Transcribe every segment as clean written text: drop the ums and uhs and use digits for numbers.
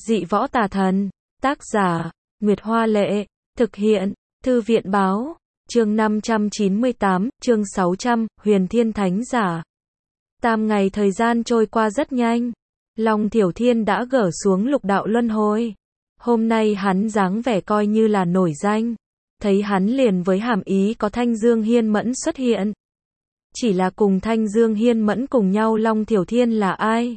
Dị võ tà thần. Tác giả, Nguyệt Hoa Lệ. Thực hiện, Thư viện Báo. Chương 598, chương 600, Huyền Thiên Thánh Giả. Tam ngày thời gian trôi qua rất nhanh. Long Thiểu Thiên đã gỡ xuống lục đạo luân hồi. Hôm nay hắn dáng vẻ coi như là nổi danh. Thấy hắn liền với hàm ý có Thanh Dương Hiên Mẫn xuất hiện. Chỉ là cùng Thanh Dương Hiên Mẫn cùng nhau Long Thiểu Thiên là ai?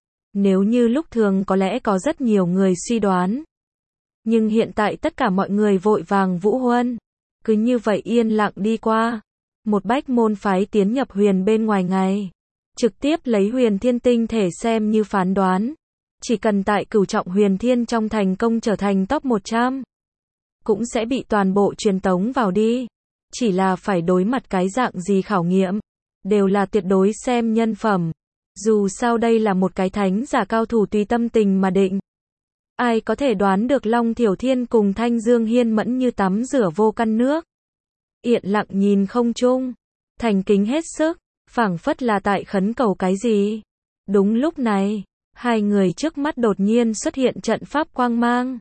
Nếu như lúc thường có lẽ có rất nhiều người suy đoán. Nhưng hiện tại tất cả mọi người vội vàng vũ huân. Cứ như vậy yên lặng đi qua. Một bách môn phái tiến nhập huyền bên ngoài ngày. Trực tiếp lấy huyền thiên tinh thể xem như phán đoán. Chỉ cần tại cửu trọng huyền thiên trong thành công trở thành top 100. Cũng sẽ bị toàn bộ truyền tống vào đi. Chỉ là phải đối mặt cái dạng gì khảo nghiệm. Đều là tuyệt đối xem nhân phẩm. Dù sao đây là một cái thánh giả cao thủ tùy tâm tình mà định. Ai có thể đoán được Long Thiểu Thiên cùng Thanh Dương Hiên Mẫn như tắm rửa vô căn nước. Yên lặng nhìn không trung. Thành kính hết sức. Phảng phất là tại khấn cầu cái gì. Đúng lúc này, hai người trước mắt đột nhiên xuất hiện trận pháp quang mang.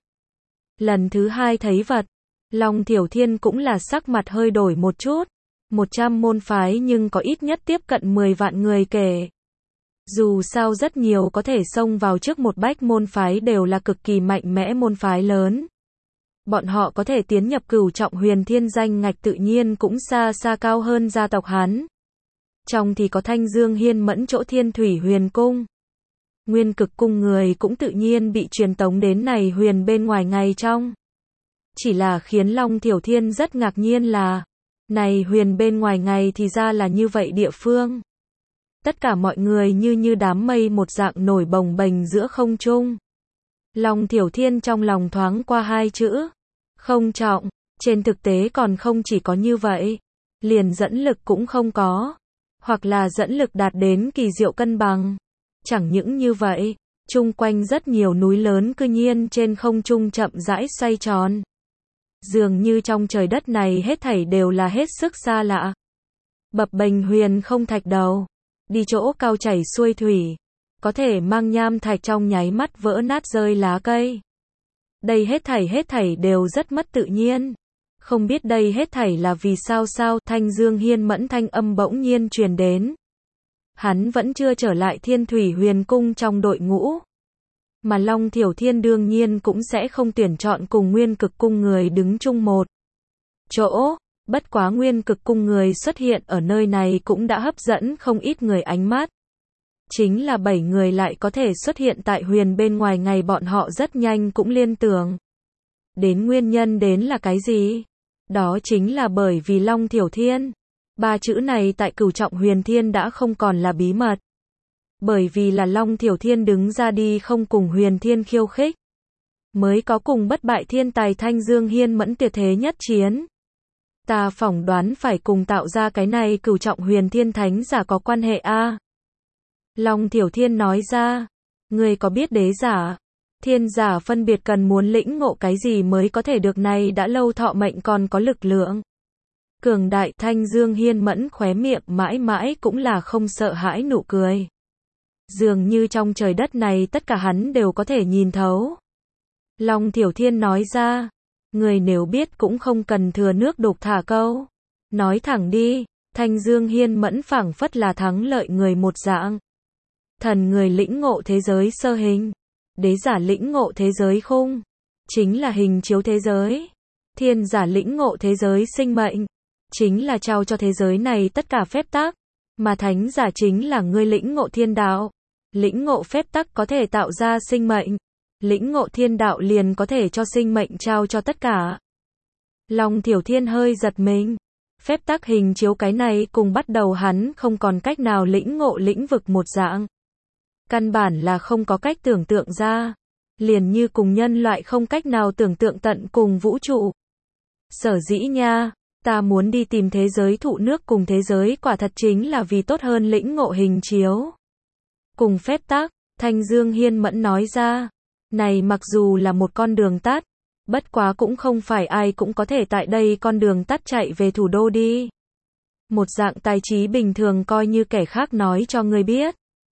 Lần thứ hai thấy vật. Long Thiểu Thiên cũng là sắc mặt hơi đổi một chút. 100 môn phái nhưng có ít nhất tiếp cận 10 vạn người kể. Dù sao rất nhiều có thể xông vào trước một bách môn phái đều là cực kỳ mạnh mẽ môn phái lớn. Bọn họ có thể tiến nhập cửu trọng huyền thiên danh ngạch tự nhiên cũng xa xa cao hơn gia tộc hắn. Trong thì có Thanh Dương Hiên Mẫn chỗ Thiên Thủy Huyền Cung. Nguyên Cực Cung người cũng tự nhiên bị truyền tống đến này huyền bên ngoài ngay trong. Chỉ là khiến Long Thiểu Thiên rất ngạc nhiên là, này huyền bên ngoài ngày thì ra là như vậy địa phương. Tất cả mọi người như đám mây một dạng nổi bồng bềnh giữa không trung. Long Thiểu Thiên trong lòng thoáng qua hai chữ. Không trọng, trên thực tế còn không chỉ có như vậy. Liền dẫn lực cũng không có. Hoặc là dẫn lực đạt đến kỳ diệu cân bằng. Chẳng những như vậy, chung quanh rất nhiều núi lớn cư nhiên trên không trung chậm rãi xoay tròn. Dường như trong trời đất này hết thảy đều là hết sức xa lạ. Bập bềnh huyền không thạch đầu. Đi chỗ cao chảy xuôi thủy. Có thể mang nham thạch trong nháy mắt vỡ nát rơi lá cây. Đây hết thảy đều rất mất tự nhiên. Không biết đây hết thảy là vì sao Thanh Dương Hiên Mẫn thanh âm bỗng nhiên truyền đến. Hắn vẫn chưa trở lại Thiên Thủy Huyền Cung trong đội ngũ. Mà Long Thiểu Thiên đương nhiên cũng sẽ không tuyển chọn cùng Nguyên Cực Cung người đứng chung một chỗ. Bất quá Nguyên Cực Cung người xuất hiện ở nơi này cũng đã hấp dẫn không ít người ánh mắt. Chính là 7 người lại có thể xuất hiện tại huyền bên ngoài ngày bọn họ rất nhanh cũng liên tưởng. Đến nguyên nhân đến là cái gì? Đó chính là bởi vì Long Thiểu Thiên. 3 chữ này tại cửu trọng huyền thiên đã không còn là bí mật. Bởi vì là Long Thiểu Thiên đứng ra đi không cùng huyền thiên khiêu khích. Mới có cùng bất bại thiên tài Thanh Dương Hiên Mẫn tuyệt thế nhất chiến. Ta phỏng đoán phải cùng tạo ra cái này cửu trọng huyền thiên thánh giả có quan hệ a. Long Thiểu Thiên nói ra. Người có biết đế giả, thiên giả phân biệt cần muốn lĩnh ngộ cái gì mới có thể được này đã lâu thọ mệnh còn có lực lượng. Cường đại Thanh Dương Hiên Mẫn khóe miệng mãi mãi cũng là không sợ hãi nụ cười. Dường như trong trời đất này tất cả hắn đều có thể nhìn thấu. Long Thiểu Thiên nói ra. Người nếu biết cũng không cần thừa nước đục thả câu. Nói thẳng đi. Thanh Dương Hiên Mẫn phảng phất là thắng lợi người một dạng. Thần người lĩnh ngộ thế giới sơ hình. Đế giả lĩnh ngộ thế giới khung. Chính là hình chiếu thế giới. Thiên giả lĩnh ngộ thế giới sinh mệnh. Chính là trao cho thế giới này tất cả phép tắc. Mà thánh giả chính là ngươi lĩnh ngộ thiên đạo. Lĩnh ngộ phép tắc có thể tạo ra sinh mệnh. Lĩnh ngộ thiên đạo liền có thể cho sinh mệnh trao cho tất cả. Long Thiểu Thiên hơi giật mình. Phép tắc hình chiếu cái này cùng bắt đầu hắn không còn cách nào lĩnh ngộ lĩnh vực một dạng. Căn bản là không có cách tưởng tượng ra. Liền như cùng nhân loại không cách nào tưởng tượng tận cùng vũ trụ. Sở dĩ nha, ta muốn đi tìm thế giới thụ nước cùng thế giới quả thật chính là vì tốt hơn lĩnh ngộ hình chiếu. Cùng phép tắc, Thanh Dương Hiên Mẫn nói ra. Này mặc dù là một con đường tắt, bất quá cũng không phải ai cũng có thể tại đây con đường tắt chạy về thủ đô đi. Một dạng tài trí bình thường coi như kẻ khác nói cho ngươi biết.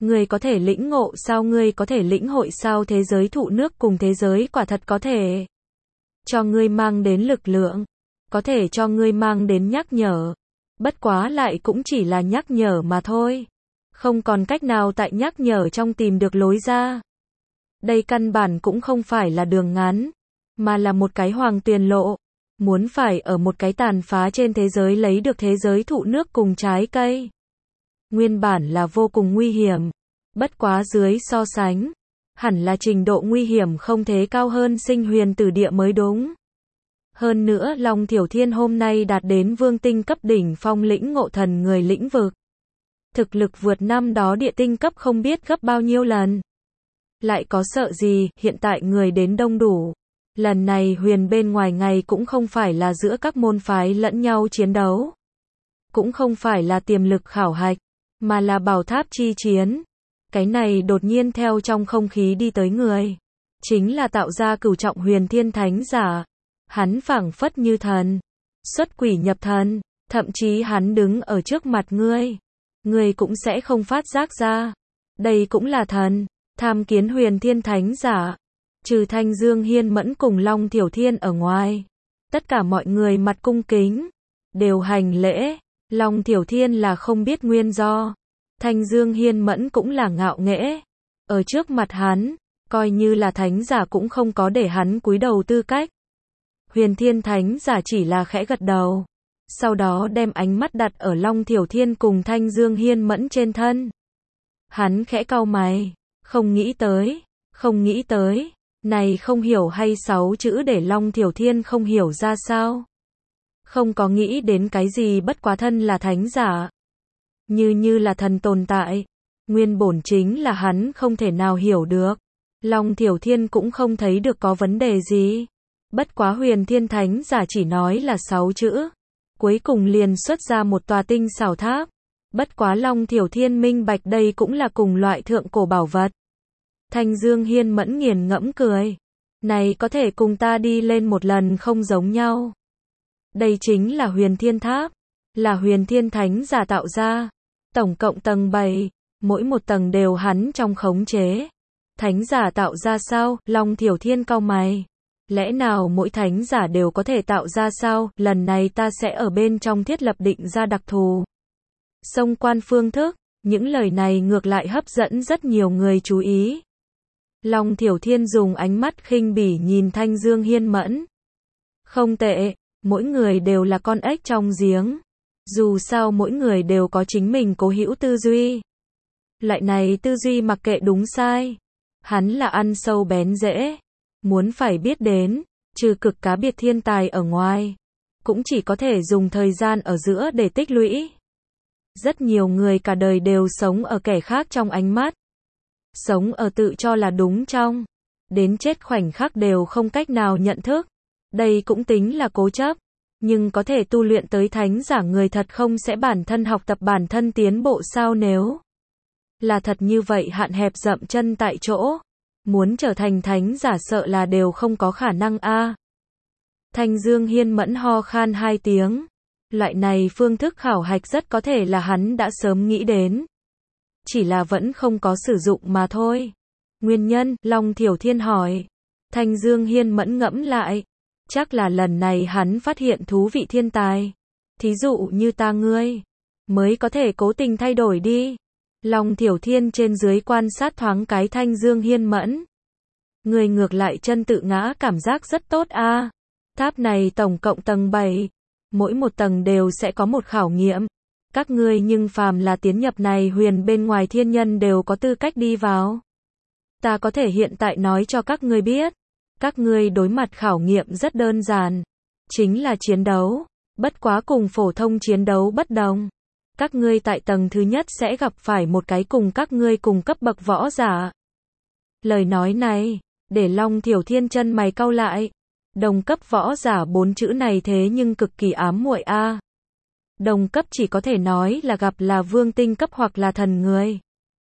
Ngươi có thể lĩnh ngộ sao? Ngươi có thể lĩnh hội sao? Thế giới thụ nước cùng thế giới quả thật có thể cho ngươi mang đến lực lượng, có thể cho ngươi mang đến nhắc nhở. Bất quá lại cũng chỉ là nhắc nhở mà thôi. Không còn cách nào tại nhắc nhở trong tìm được lối ra. Đây căn bản cũng không phải là đường ngắn, mà là một cái hoàng tuyền lộ. Muốn phải ở một cái tàn phá trên thế giới lấy được thế giới thụ nước cùng trái cây. Nguyên bản là vô cùng nguy hiểm. Bất quá dưới so sánh, hẳn là trình độ nguy hiểm không thế cao hơn Sinh Huyền Tử Địa mới đúng. Hơn nữa Long Thiểu Thiên hôm nay đạt đến vương tinh cấp đỉnh phong lĩnh ngộ thần người lĩnh vực. Thực lực vượt năm đó địa tinh cấp không biết gấp bao nhiêu lần. Lại có sợ gì, hiện tại người đến đông đủ. Lần này huyền bên ngoài ngày cũng không phải là giữa các môn phái lẫn nhau chiến đấu. Cũng không phải là tiềm lực khảo hạch, mà là bảo tháp chi chiến. Cái này đột nhiên theo trong không khí đi tới người. Chính là tạo ra cửu trọng huyền thiên thánh giả. Hắn phảng phất như thần. Xuất quỷ nhập thần. Thậm chí hắn đứng ở trước mặt ngươi. Ngươi cũng sẽ không phát giác ra. Đây cũng là thần. Tham kiến huyền thiên thánh giả. Trừ Thanh Dương Hiên Mẫn cùng Long Thiểu Thiên ở ngoài. Tất cả mọi người mặt cung kính. Đều hành lễ. Long Thiểu Thiên là không biết nguyên do. Thanh Dương Hiên Mẫn cũng là ngạo nghễ. Ở trước mặt hắn, coi như là thánh giả cũng không có để hắn cúi đầu tư cách. Huyền Thiên Thánh giả chỉ là khẽ gật đầu. Sau đó đem ánh mắt đặt ở Long Thiểu Thiên cùng Thanh Dương Hiên Mẫn trên thân. Hắn khẽ cau mày. Không nghĩ tới. Này không hiểu hay 6 chữ để Long Thiểu Thiên không hiểu ra sao. Không có nghĩ đến cái gì bất quá thân là thánh giả. Như là thần tồn tại. Nguyên bổn chính là hắn không thể nào hiểu được. Long Thiểu Thiên cũng không thấy được có vấn đề gì. Bất quá huyền thiên thánh giả chỉ nói là 6 chữ. Cuối cùng liền xuất ra một tòa tinh xảo tháp. Bất quá Long Thiểu Thiên minh bạch đây cũng là cùng loại thượng cổ bảo vật. Thanh Dương Hiên Mẫn nghiền ngẫm cười. Này có thể cùng ta đi lên một lần không giống nhau. Đây chính là huyền thiên tháp. Là huyền thiên thánh giả tạo ra. Tổng cộng tầng 7. Mỗi một tầng đều hắn trong khống chế. Thánh giả tạo ra sao? Long Thiểu Thiên cau mày. Lẽ nào mỗi thánh giả đều có thể tạo ra sao? Lần này ta sẽ ở bên trong thiết lập định ra đặc thù. Xông quan phương thức. Những lời này ngược lại hấp dẫn rất nhiều người chú ý. Long Thiểu Thiên dùng ánh mắt khinh bỉ nhìn Thanh Dương Hiên Mẫn. Không tệ, mỗi người đều là con ếch trong giếng. Dù sao mỗi người đều có chính mình cố hữu tư duy. Loại này tư duy mặc kệ đúng sai. Hắn là ăn sâu bén rễ. Muốn phải biết đến, trừ cực cá biệt thiên tài ở ngoài. Cũng chỉ có thể dùng thời gian ở giữa để tích lũy. Rất nhiều người cả đời đều sống ở kẻ khác trong ánh mắt. Sống ở tự cho là đúng trong. Đến chết khoảnh khắc đều không cách nào nhận thức. Đây cũng tính là cố chấp. Nhưng có thể tu luyện tới thánh giả người thật không sẽ bản thân học tập bản thân tiến bộ sao? Nếu là thật như vậy hạn hẹp dậm chân tại chỗ. Muốn trở thành thánh giả sợ là đều không có khả năng a. Thanh Dương Hiên Mẫn ho khan 2 tiếng. Loại này phương thức khảo hạch rất có thể là hắn đã sớm nghĩ đến. Chỉ là vẫn không có sử dụng mà thôi. Nguyên nhân, Long Thiểu Thiên hỏi. Thanh Dương Hiên Mẫn ngẫm lại. Chắc là lần này hắn phát hiện thú vị thiên tài. Thí dụ như ta ngươi. Mới có thể cố tình thay đổi đi. Long Thiểu Thiên trên dưới quan sát thoáng cái Thanh Dương Hiên Mẫn. Người ngược lại chân tự ngã cảm giác rất tốt a. Tháp này tổng cộng tầng 7. Mỗi một tầng đều sẽ có một khảo nghiệm. Các ngươi nhưng phàm là tiến nhập này huyền bên ngoài thiên nhân đều có tư cách đi vào. Ta có thể hiện tại nói cho các ngươi biết. Các ngươi đối mặt khảo nghiệm rất đơn giản. Chính là chiến đấu. Bất quá cùng phổ thông chiến đấu bất đồng. Các ngươi tại tầng thứ nhất sẽ gặp phải một cái cùng các ngươi cùng cấp bậc võ giả. Lời nói này, để Long Thiểu Thiên chân mày cau lại. Đồng cấp võ giả 4 chữ này thế nhưng cực kỳ ám muội a. Đồng cấp chỉ có thể nói là gặp là vương tinh cấp hoặc là thần người.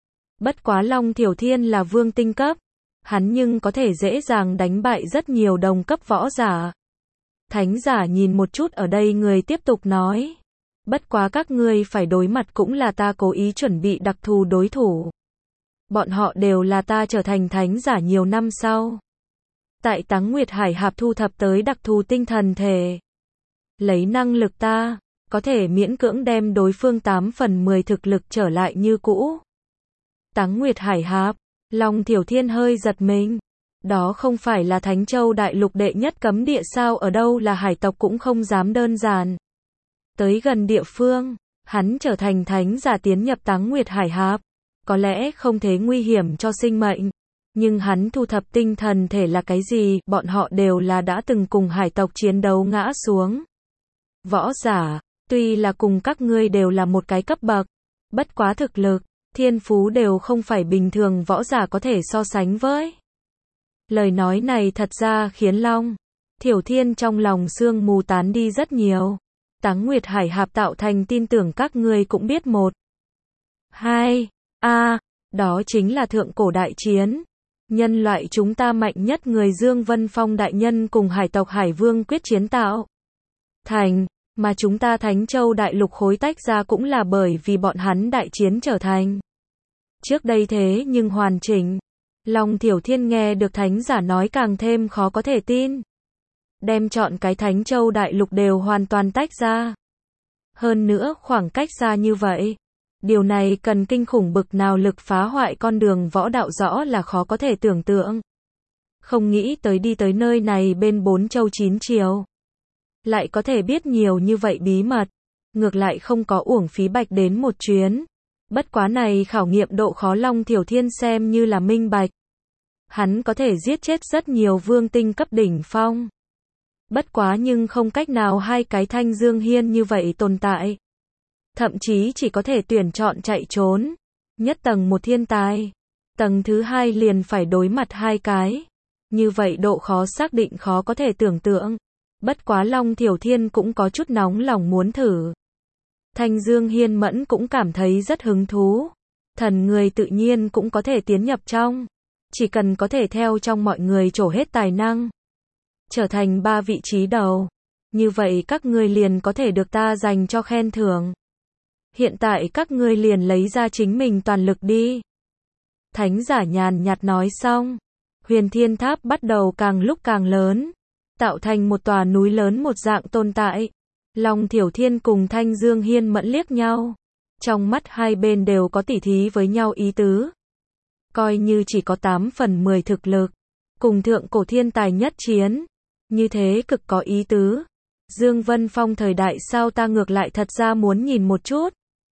Bất quá Long Thiểu Thiên là vương tinh cấp. Hắn nhưng có thể dễ dàng đánh bại rất nhiều đồng cấp võ giả. Thánh giả nhìn một chút ở đây người tiếp tục nói. Bất quá các ngươi phải đối mặt cũng là ta cố ý chuẩn bị đặc thù đối thủ. bọn họ đều là ta trở thành thánh giả nhiều năm sau. Tại Táng Nguyệt Hải Hạp thu thập tới đặc thù tinh thần thể. Lấy năng lực ta, có thể miễn cưỡng đem đối phương 8 phần 10 thực lực trở lại như cũ. Táng Nguyệt Hải Hạp, Long Thiểu Thiên hơi giật mình. Đó không phải là Thánh Châu Đại Lục đệ nhất cấm địa sao, ở đâu là hải tộc cũng không dám đơn giản. Tới gần địa phương, hắn trở thành thánh giả tiến nhập Táng Nguyệt Hải Hạp. Có lẽ không thế nguy hiểm cho sinh mệnh. Nhưng hắn thu thập tinh thần thể là cái gì, bọn họ đều là đã từng cùng hải tộc chiến đấu ngã xuống. Võ giả, tuy là cùng các ngươi đều là một cái cấp bậc, bất quá thực lực, thiên phú đều không phải bình thường võ giả có thể so sánh với. Lời nói này thật ra khiến Long Thiểu Thiên trong lòng sương mù tán đi rất nhiều. Táng Nguyệt Hải Hạp tạo thành tin tưởng các ngươi cũng biết một. 2. Đó chính là thượng cổ đại chiến. Nhân loại chúng ta mạnh nhất người Dương Vân Phong đại nhân cùng hải tộc Hải Vương quyết chiến tạo thành, mà chúng ta Thánh Châu Đại Lục khối tách ra cũng là bởi vì bọn hắn đại chiến trở thành. Trước đây thế nhưng hoàn chỉnh. Long Thiểu Thiên nghe được thánh giả nói càng thêm khó có thể tin. Đem chọn cái Thánh Châu Đại Lục đều hoàn toàn tách ra. Hơn nữa khoảng cách xa như vậy. Điều này cần kinh khủng bực nào lực phá hoại con đường võ đạo rõ là khó có thể tưởng tượng. Không nghĩ tới đi tới nơi này bên 4 châu 9 chiều. Lại có thể biết nhiều như vậy bí mật. Ngược lại không có uổng phí bạch đến một chuyến. Bất quá này khảo nghiệm độ khó Long Thiểu Thiên xem như là minh bạch. Hắn có thể giết chết rất nhiều vương tinh cấp đỉnh phong. Bất quá nhưng không cách nào hai cái Thanh Dương Hiên như vậy tồn tại. Thậm chí chỉ có thể tuyển chọn chạy trốn. Nhất tầng một thiên tài. Tầng thứ 2 liền phải đối mặt 2 cái. Như vậy độ khó xác định khó có thể tưởng tượng. Bất quá Long Thiểu Thiên cũng có chút nóng lòng muốn thử. Thanh Dương Hiên Mẫn cũng cảm thấy rất hứng thú. Thần người tự nhiên cũng có thể tiến nhập trong. Chỉ cần có thể theo trong mọi người trổ hết tài năng. Trở thành 3 vị trí đầu. Như vậy các ngươi liền có thể được ta dành cho khen thưởng. Hiện tại các ngươi liền lấy ra chính mình toàn lực đi. Thánh giả nhàn nhạt nói xong. Huyền Thiên Tháp bắt đầu càng lúc càng lớn. Tạo thành một tòa núi lớn một dạng tồn tại. Long Thiểu Thiên cùng Thanh Dương Hiên Mẫn liếc nhau. Trong mắt hai bên đều có tỉ thí với nhau ý tứ. Coi như chỉ có 8 phần 10 thực lực. Cùng thượng cổ thiên tài nhất chiến. Như thế cực có ý tứ. Dương Vân Phong thời đại sao ta ngược lại thật ra muốn nhìn một chút.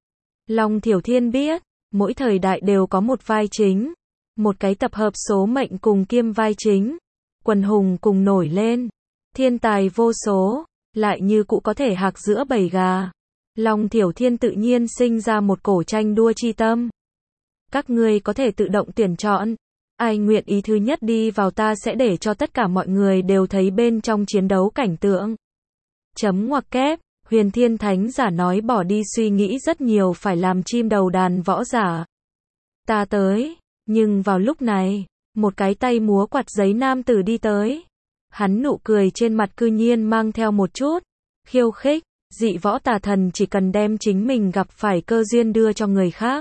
Long Thiểu Thiên biết. Mỗi thời đại đều có một vai chính. Một cái tập hợp số mệnh cùng kiêm vai chính. Quần hùng cùng nổi lên. Thiên tài vô số. Lại như cũ có thể hạc giữa bầy gà. Long Thiểu Thiên tự nhiên sinh ra một cổ tranh đua chi tâm. Các ngươi có thể tự động tuyển chọn. Ai nguyện ý thứ nhất đi vào ta sẽ để cho tất cả mọi người đều thấy bên trong chiến đấu cảnh tượng. Chấm ngoặc kép, Huyền Thiên Thánh giả nói bỏ đi suy nghĩ rất nhiều phải làm chim đầu đàn võ giả. Ta tới, nhưng vào lúc này, một cái tay múa quạt giấy nam tử đi tới. Hắn nụ cười trên mặt cư nhiên mang theo một chút khiêu khích, dị võ tà thần chỉ cần đem chính mình gặp phải cơ duyên đưa cho người khác.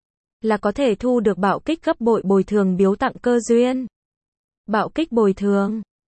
Là có thể thu được bạo kích gấp bội bồi thường biếu tặng cơ duyên. Bạo kích bồi thường,